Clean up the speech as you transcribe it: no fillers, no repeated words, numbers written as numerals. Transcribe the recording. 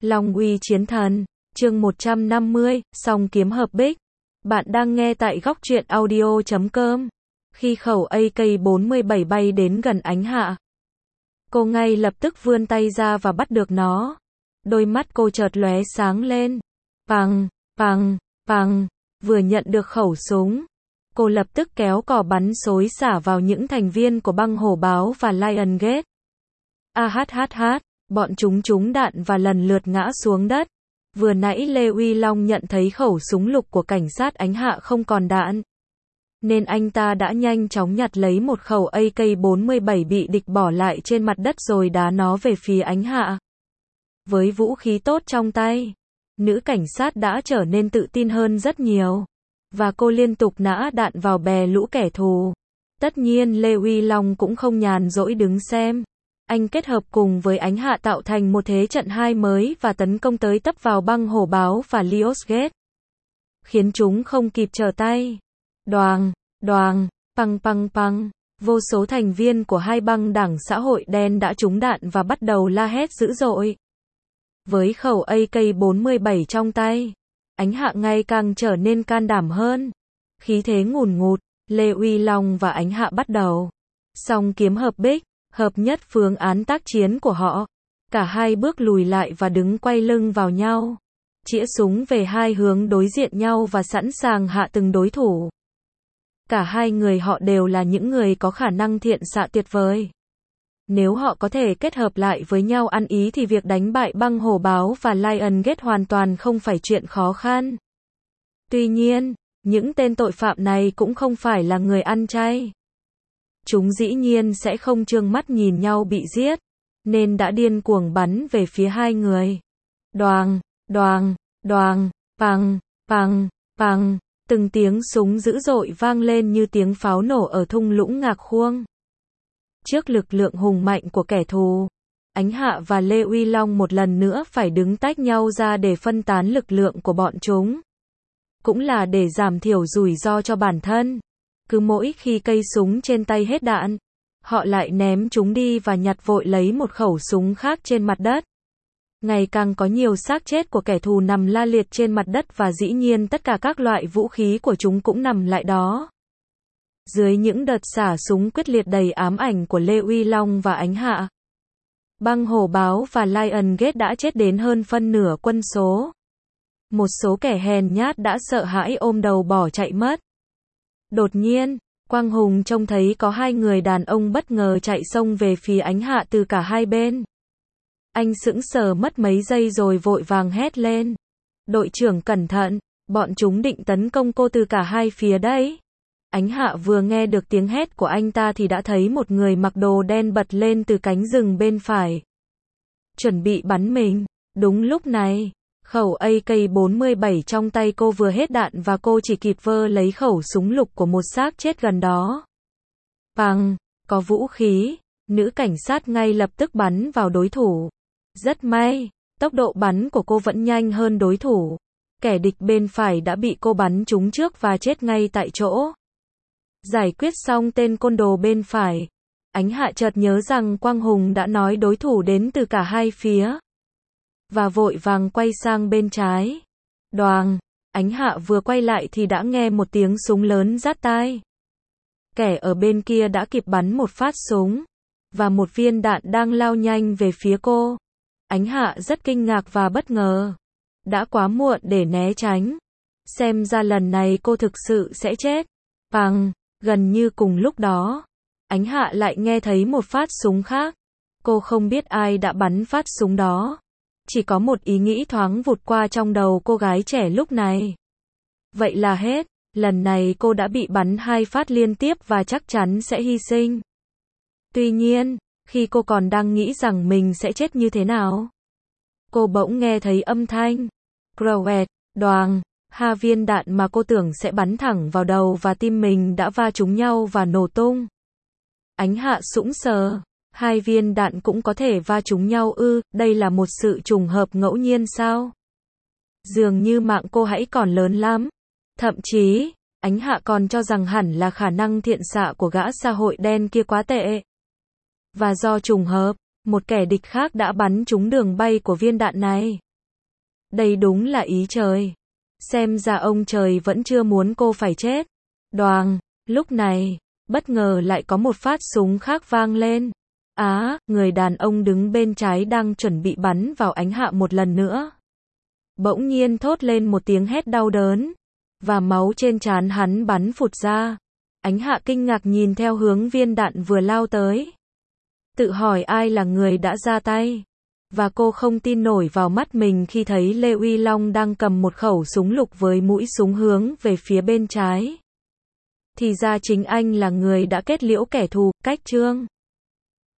Long uy chiến thần, chương 150, song kiếm hợp bích. Bạn đang nghe tại góc truyện audio.com. Khi khẩu AK-47 bay đến gần Ánh Hạ, cô ngay lập tức vươn tay ra và bắt được nó. Đôi mắt cô chợt lóe sáng lên. Pằng, pằng, pằng, vừa nhận được khẩu súng, cô lập tức kéo cò bắn xối xả vào những thành viên của băng hổ báo và Lion Gate. AHHH, bọn chúng đạn và lần lượt ngã xuống đất. Vừa nãy Lê Uy Long nhận thấy khẩu súng lục của cảnh sát Ánh Hạ không còn đạn, nên anh ta đã nhanh chóng nhặt lấy một khẩu AK-47 bị địch bỏ lại trên mặt đất rồi đá nó về phía Ánh Hạ. Với vũ khí tốt trong tay, nữ cảnh sát đã trở nên tự tin hơn rất nhiều, và cô liên tục nã đạn vào bè lũ kẻ thù. Tất nhiên Lê Uy Long cũng không nhàn rỗi đứng xem. Anh kết hợp cùng với Ánh Hạ tạo thành một thế trận 2 mới và tấn công tới tấp vào băng hổ báo và Lions Gate, khiến chúng không kịp trở tay. Đoàng, đoàng, păng păng păng, vô số thành viên của hai băng đảng xã hội đen đã trúng đạn và bắt đầu la hét dữ dội. Với khẩu AK-47 trong tay, Ánh Hạ ngày càng trở nên can đảm hơn. Khí thế ngùn ngụt, Lê Uy Long và Ánh Hạ bắt đầu song kiếm hợp bích, hợp nhất phương án tác chiến của họ. Cả hai bước lùi lại và đứng quay lưng vào nhau, chĩa súng về hai hướng đối diện nhau và sẵn sàng hạ từng đối thủ. Cả hai người họ đều là những người có khả năng thiện xạ tuyệt vời. Nếu họ có thể kết hợp lại với nhau ăn ý thì việc đánh bại băng hổ báo và Lion Gate hoàn toàn không phải chuyện khó khăn. Tuy nhiên, những tên tội phạm này cũng không phải là người ăn chay. Chúng dĩ nhiên sẽ không trương mắt nhìn nhau bị giết, nên đã điên cuồng bắn về phía hai người. Đoàng, đoàng, đoàng, pằng, pằng, pằng, từng tiếng súng dữ dội vang lên như tiếng pháo nổ ở thung lũng Ngạc Khuông. Trước lực lượng hùng mạnh của kẻ thù, Ánh Hạ và Lê Uy Long một lần nữa phải đứng tách nhau ra để phân tán lực lượng của bọn chúng. Cũng là để giảm thiểu rủi ro cho bản thân. Cứ mỗi khi cây súng trên tay hết đạn, họ lại ném chúng đi và nhặt vội lấy một khẩu súng khác trên mặt đất. Ngày càng có nhiều xác chết của kẻ thù nằm la liệt trên mặt đất và dĩ nhiên tất cả các loại vũ khí của chúng cũng nằm lại đó. Dưới những đợt xả súng quyết liệt đầy ám ảnh của Lê Uy Long và Ánh Hạ, băng hổ báo và Lion Gate đã chết đến hơn phân nửa quân số. Một số kẻ hèn nhát đã sợ hãi ôm đầu bỏ chạy mất. Đột nhiên, Quang Hùng trông thấy có hai người đàn ông bất ngờ chạy xông về phía Ánh Hạ từ cả hai bên. Anh sững sờ mất mấy giây rồi vội vàng hét lên. Đội trưởng cẩn thận, bọn chúng định tấn công cô từ cả hai phía đấy. Ánh Hạ vừa nghe được tiếng hét của anh ta thì đã thấy một người mặc đồ đen bật lên từ cánh rừng bên phải, chuẩn bị bắn mình. Đúng lúc này, khẩu AK-47 trong tay cô vừa hết đạn và cô chỉ kịp vơ lấy khẩu súng lục của một xác chết gần đó. Pằng, có vũ khí, nữ cảnh sát ngay lập tức bắn vào đối thủ. Rất may, tốc độ bắn của cô vẫn nhanh hơn đối thủ. Kẻ địch bên phải đã bị cô bắn trúng trước và chết ngay tại chỗ. Giải quyết xong tên côn đồ bên phải, Ánh Hạ chợt nhớ rằng Quang Hùng đã nói đối thủ đến từ cả hai phía, và vội vàng quay sang bên trái. Đoàng, Ánh Hạ vừa quay lại thì đã nghe một tiếng súng lớn rát tai. Kẻ ở bên kia đã kịp bắn một phát súng, và một viên đạn đang lao nhanh về phía cô. Ánh Hạ rất kinh ngạc và bất ngờ. Đã quá muộn để né tránh. Xem ra lần này cô thực sự sẽ chết. Pằng, gần như cùng lúc đó, Ánh Hạ lại nghe thấy một phát súng khác. Cô không biết ai đã bắn phát súng đó. Chỉ có một ý nghĩ thoáng vụt qua trong đầu cô gái trẻ lúc này. Vậy là hết, lần này cô đã bị bắn 2 phát liên tiếp và chắc chắn sẽ hy sinh. Tuy nhiên, khi cô còn đang nghĩ rằng mình sẽ chết như thế nào, cô bỗng nghe thấy âm thanh. Crowet, đoàng, hai viên đạn mà cô tưởng sẽ bắn thẳng vào đầu và tim mình đã va trúng nhau và nổ tung. Ánh Hạ sững sờ. Hai viên đạn cũng có thể va trúng nhau ư, đây là một sự trùng hợp ngẫu nhiên sao? Dường như mạng cô hãy còn lớn lắm. Thậm chí, Ánh Hạ còn cho rằng hẳn là khả năng thiện xạ của gã xã hội đen kia quá tệ. Và do trùng hợp, một kẻ địch khác đã bắn trúng đường bay của viên đạn này. Đây đúng là ý trời. Xem ra ông trời vẫn chưa muốn cô phải chết. Đoàng, lúc này, bất ngờ lại có một phát súng khác vang lên. Người đàn ông đứng bên trái đang chuẩn bị bắn vào Ánh Hạ một lần nữa. Bỗng nhiên thốt lên một tiếng hét đau đớn, và máu trên trán hắn bắn phụt ra. Ánh Hạ kinh ngạc nhìn theo hướng viên đạn vừa lao tới. Tự hỏi ai là người đã ra tay. Và cô không tin nổi vào mắt mình khi thấy Lê Uy Long đang cầm một khẩu súng lục với mũi súng hướng về phía bên trái. Thì ra chính anh là người đã kết liễu kẻ thù, Cách Trương.